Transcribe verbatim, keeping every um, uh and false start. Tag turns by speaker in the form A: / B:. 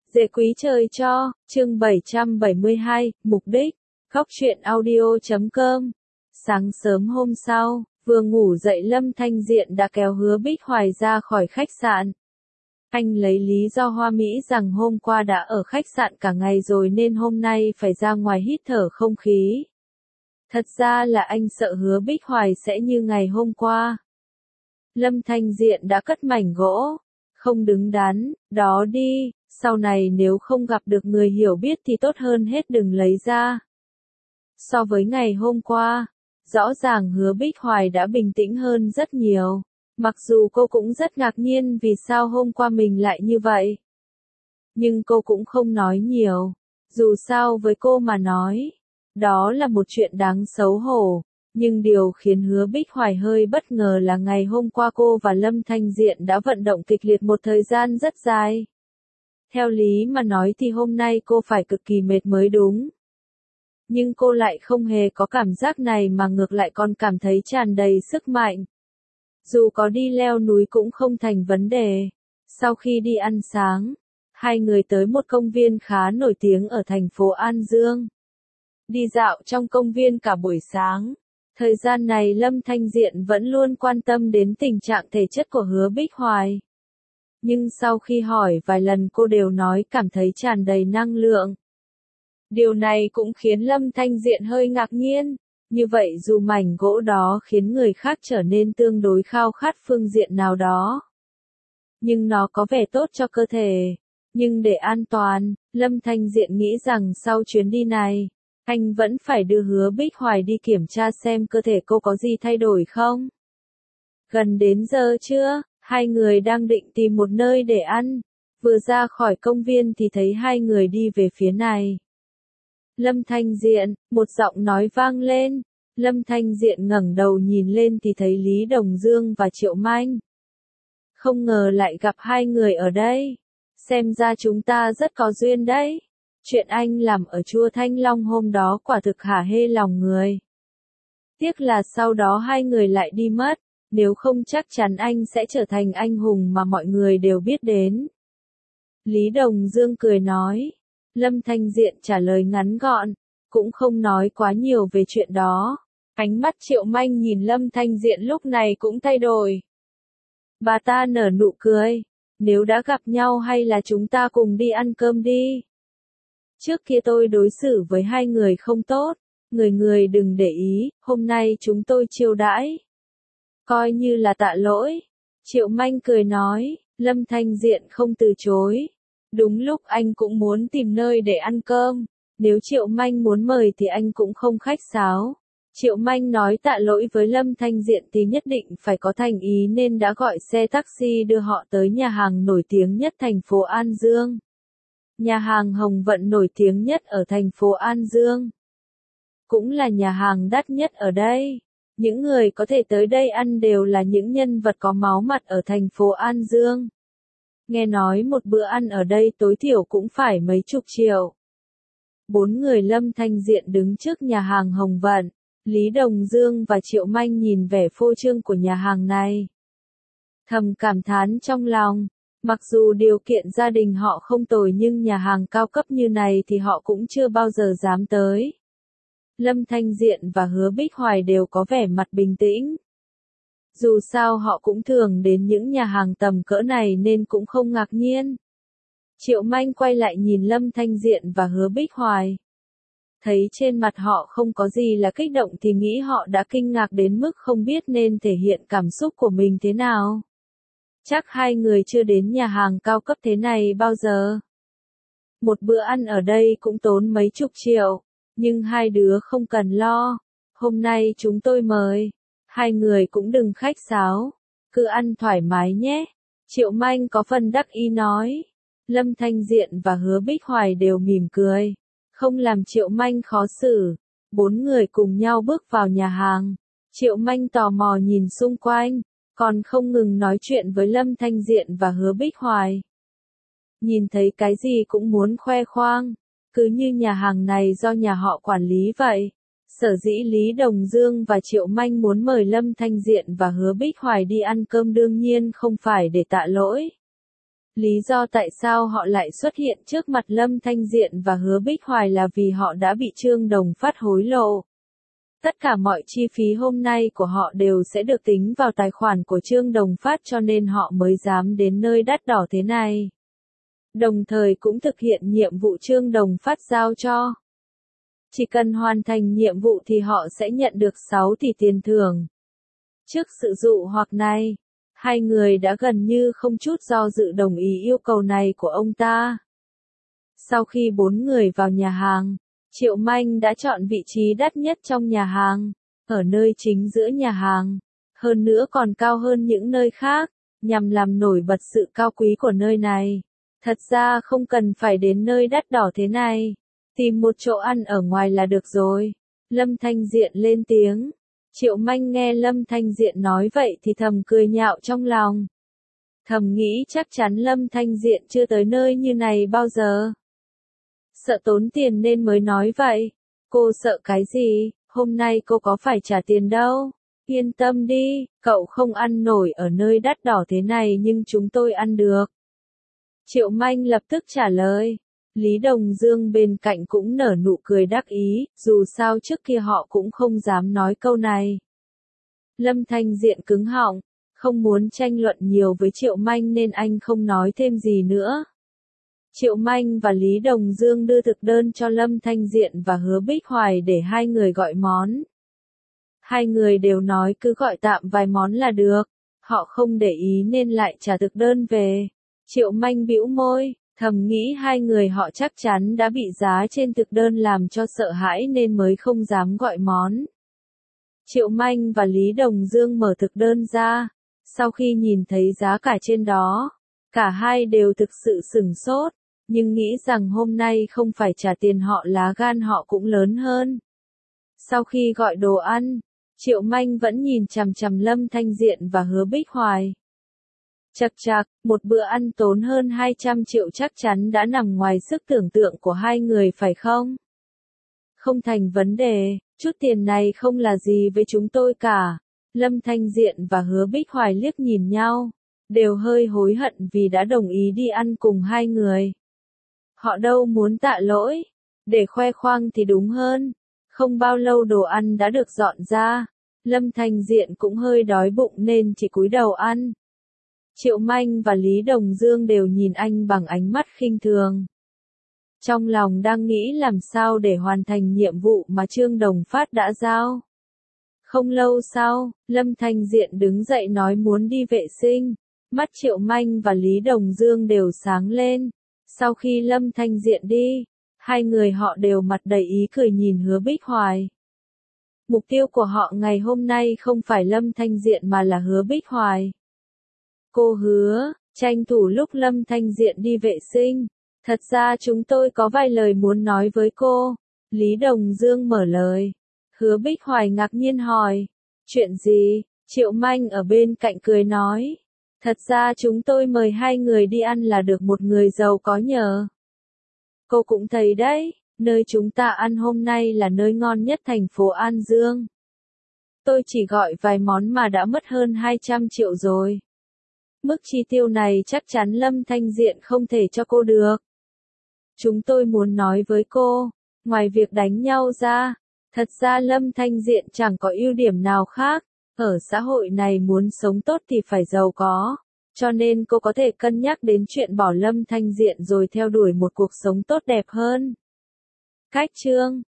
A: Dễ quý trời cho, chương bảy trăm bảy mươi hai, mục đích, góc truyện audio chấm com. Sáng sớm hôm sau, vừa ngủ dậy Lâm Thanh Diện đã kéo Hứa Bích Hoài ra khỏi khách sạn. Anh lấy lý do hoa mỹ rằng hôm qua đã ở khách sạn cả ngày rồi nên hôm nay phải ra ngoài hít thở không khí. Thật ra là anh sợ Hứa Bích Hoài sẽ như ngày hôm qua. Lâm Thanh Diện đã cất mảnh gỗ. Không đứng đắn, đó đi, sau này nếu không gặp được người hiểu biết thì tốt hơn hết đừng lấy ra. So với ngày hôm qua, rõ ràng Hứa Bích Hoài đã bình tĩnh hơn rất nhiều. Mặc dù cô cũng rất ngạc nhiên vì sao hôm qua mình lại như vậy. Nhưng cô cũng không nói nhiều. Dù sao với cô mà nói, đó là một chuyện đáng xấu hổ. Nhưng điều khiến Hứa Bích Hoài hơi bất ngờ là ngày hôm qua cô và Lâm Thanh Diện đã vận động kịch liệt một thời gian rất dài. Theo lý mà nói thì hôm nay cô phải cực kỳ mệt mới đúng. Nhưng cô lại không hề có cảm giác này mà ngược lại còn cảm thấy tràn đầy sức mạnh. Dù có đi leo núi cũng không thành vấn đề. Sau khi đi ăn sáng, hai người tới một công viên khá nổi tiếng ở thành phố An Dương. Đi dạo trong công viên cả buổi sáng. Thời gian này Lâm Thanh Diện vẫn luôn quan tâm đến tình trạng thể chất của Hứa Bích Hoài. Nhưng sau khi hỏi vài lần cô đều nói cảm thấy tràn đầy năng lượng. Điều này cũng khiến Lâm Thanh Diện hơi ngạc nhiên. Như vậy dù mảnh gỗ đó khiến người khác trở nên tương đối khao khát phương diện nào đó. Nhưng nó có vẻ tốt cho cơ thể. Nhưng để an toàn, Lâm Thanh Diện nghĩ rằng sau chuyến đi này, anh vẫn phải đưa Hứa Bích Hoài đi kiểm tra xem cơ thể cô có gì thay đổi không. Gần đến giờ trưa, hai người đang định tìm một nơi để ăn. Vừa ra khỏi công viên thì thấy hai người đi về phía này. Lâm Thanh Diện, một giọng nói vang lên. Lâm Thanh Diện ngẩng đầu nhìn lên thì thấy Lý Đồng Dương và Triệu Manh. Không ngờ lại gặp hai người ở đây. Xem ra chúng ta rất có duyên đấy. Chuyện anh làm ở chùa Thanh Long hôm đó quả thực hả hê lòng người. Tiếc là sau đó hai người lại đi mất, nếu không chắc chắn anh sẽ trở thành anh hùng mà mọi người đều biết đến. Lý Đồng Dương cười nói. Lâm Thanh Diện trả lời ngắn gọn, cũng không nói quá nhiều về chuyện đó. Ánh mắt Triệu Manh nhìn Lâm Thanh Diện lúc này cũng thay đổi. Bà ta nở nụ cười. Nếu đã gặp nhau hay là chúng ta cùng đi ăn cơm đi. Trước kia tôi đối xử với hai người không tốt, người người đừng để ý, hôm nay chúng tôi chiêu đãi. Coi như là tạ lỗi. Triệu Manh cười nói, Lâm Thanh Diện không từ chối. Đúng lúc anh cũng muốn tìm nơi để ăn cơm, nếu Triệu Manh muốn mời thì anh cũng không khách sáo. Triệu Manh nói tạ lỗi với Lâm Thanh Diện thì nhất định phải có thành ý nên đã gọi xe taxi đưa họ tới nhà hàng nổi tiếng nhất thành phố An Dương. Nhà hàng Hồng Vận nổi tiếng nhất ở thành phố An Dương. Cũng là nhà hàng đắt nhất ở đây. Những người có thể tới đây ăn đều là những nhân vật có máu mặt ở thành phố An Dương. Nghe nói một bữa ăn ở đây tối thiểu cũng phải mấy chục triệu. Bốn người Lâm Thanh Diện đứng trước nhà hàng Hồng Vận. Lý Đồng Dương và Triệu Manh nhìn vẻ phô trương của nhà hàng này. Thầm cảm thán trong lòng. Mặc dù điều kiện gia đình họ không tồi nhưng nhà hàng cao cấp như này thì họ cũng chưa bao giờ dám tới. Lâm Thanh Diện và Hứa Bích Hoài đều có vẻ mặt bình tĩnh. Dù sao họ cũng thường đến những nhà hàng tầm cỡ này nên cũng không ngạc nhiên. Triệu Manh quay lại nhìn Lâm Thanh Diện và Hứa Bích Hoài. Thấy trên mặt họ không có gì là kích động thì nghĩ họ đã kinh ngạc đến mức không biết nên thể hiện cảm xúc của mình thế nào. Chắc hai người chưa đến nhà hàng cao cấp thế này bao giờ. Một bữa ăn ở đây cũng tốn mấy chục triệu, nhưng hai đứa không cần lo. Hôm nay chúng tôi mời, hai người cũng đừng khách sáo, cứ ăn thoải mái nhé. Triệu Manh có phần đắc ý nói. Lâm Thanh Diện và Hứa Bích Hoài đều mỉm cười, không làm Triệu Manh khó xử. Bốn người cùng nhau bước vào nhà hàng. Triệu Manh tò mò nhìn xung quanh, còn không ngừng nói chuyện với Lâm Thanh Diện và Hứa Bích Hoài. Nhìn thấy cái gì cũng muốn khoe khoang, cứ như nhà hàng này do nhà họ quản lý vậy. Sở dĩ Lý Đồng Dương và Triệu Manh muốn mời Lâm Thanh Diện và Hứa Bích Hoài đi ăn cơm đương nhiên không phải để tạ lỗi. Lý do tại sao họ lại xuất hiện trước mặt Lâm Thanh Diện và Hứa Bích Hoài là vì họ đã bị Trương Đồng Phát hối lộ. Tất cả mọi chi phí hôm nay của họ đều sẽ được tính vào tài khoản của Trương Đồng Phát cho nên họ mới dám đến nơi đắt đỏ thế này. Đồng thời cũng thực hiện nhiệm vụ Trương Đồng Phát giao cho. Chỉ cần hoàn thành nhiệm vụ thì họ sẽ nhận được sáu tỷ tiền thưởng. Trước sự dụ hoặc này, hai người đã gần như không chút do dự đồng ý yêu cầu này của ông ta. Sau khi bốn người vào nhà hàng, Triệu Manh đã chọn vị trí đắt nhất trong nhà hàng, ở nơi chính giữa nhà hàng, hơn nữa còn cao hơn những nơi khác, nhằm làm nổi bật sự cao quý của nơi này. Thật ra không cần phải đến nơi đắt đỏ thế này, tìm một chỗ ăn ở ngoài là được rồi. Lâm Thanh Diện lên tiếng. Triệu Manh nghe Lâm Thanh Diện nói vậy thì thầm cười nhạo trong lòng. Thầm nghĩ chắc chắn Lâm Thanh Diện chưa tới nơi như này bao giờ. Sợ tốn tiền nên mới nói vậy. Cô sợ cái gì, hôm nay cô có phải trả tiền đâu. Yên tâm đi, cậu không ăn nổi ở nơi đắt đỏ thế này nhưng chúng tôi ăn được. Triệu Manh lập tức trả lời. Lý Đồng Dương bên cạnh cũng nở nụ cười đắc ý, dù sao trước kia họ cũng không dám nói câu này. Lâm Thanh Diện cứng họng, không muốn tranh luận nhiều với Triệu Manh nên anh không nói thêm gì nữa. Triệu Manh và Lý Đồng Dương đưa thực đơn cho Lâm Thanh Diện và Hứa Bích Hoài để hai người gọi món. Hai người đều nói cứ gọi tạm vài món là được, họ không để ý nên lại trả thực đơn về. Triệu Manh bĩu môi, thầm nghĩ hai người họ chắc chắn đã bị giá trên thực đơn làm cho sợ hãi nên mới không dám gọi món. Triệu Manh và Lý Đồng Dương mở thực đơn ra, sau khi nhìn thấy giá cả trên đó, cả hai đều thực sự sửng sốt, nhưng nghĩ rằng hôm nay không phải trả tiền họ lá gan họ cũng lớn hơn. Sau khi gọi đồ ăn, Triệu Manh vẫn nhìn chằm chằm Lâm Thanh Diện và Hứa Bích Hoài. Chậc chạc, một bữa ăn tốn hơn hai trăm triệu chắc chắn đã nằm ngoài sức tưởng tượng của hai người phải không? Không thành vấn đề, chút tiền này không là gì với chúng tôi cả. Lâm Thanh Diện và Hứa Bích Hoài liếc nhìn nhau, đều hơi hối hận vì đã đồng ý đi ăn cùng hai người. Họ đâu muốn tạ lỗi, để khoe khoang thì đúng hơn. Không bao lâu đồ ăn đã được dọn ra, Lâm Thanh Diện cũng hơi đói bụng nên chỉ cúi đầu ăn. Triệu Manh và Lý Đồng Dương đều nhìn anh bằng ánh mắt khinh thường. Trong lòng đang nghĩ làm sao để hoàn thành nhiệm vụ mà Trương Đồng Phát đã giao. Không lâu sau, Lâm Thanh Diện đứng dậy nói muốn đi vệ sinh. Mắt Triệu Manh và Lý Đồng Dương đều sáng lên. Sau khi Lâm Thanh Diện đi, hai người họ đều mặt đầy ý cười nhìn Hứa Bích Hoài. Mục tiêu của họ ngày hôm nay không phải Lâm Thanh Diện mà là Hứa Bích Hoài. Cô Hứa, tranh thủ lúc Lâm Thanh Diện đi vệ sinh. Thật ra chúng tôi có vài lời muốn nói với cô. Lý Đồng Dương mở lời. Hứa Bích Hoài ngạc nhiên hỏi. Chuyện gì? Triệu Manh ở bên cạnh cười nói. Thật ra chúng tôi mời hai người đi ăn là được một người giàu có nhờ. Cô cũng thấy đấy, nơi chúng ta ăn hôm nay là nơi ngon nhất thành phố An Dương. Tôi chỉ gọi vài món mà đã mất hơn hai trăm triệu rồi. Mức chi tiêu này chắc chắn Lâm Thanh Diện không thể cho cô được. Chúng tôi muốn nói với cô, ngoài việc đánh nhau ra, thật ra Lâm Thanh Diện chẳng có ưu điểm nào khác. Ở xã hội này muốn sống tốt thì phải giàu có. Cho nên cô có thể cân nhắc đến chuyện bỏ Lâm Thanh Diện rồi theo đuổi một cuộc sống tốt đẹp hơn. Cách chương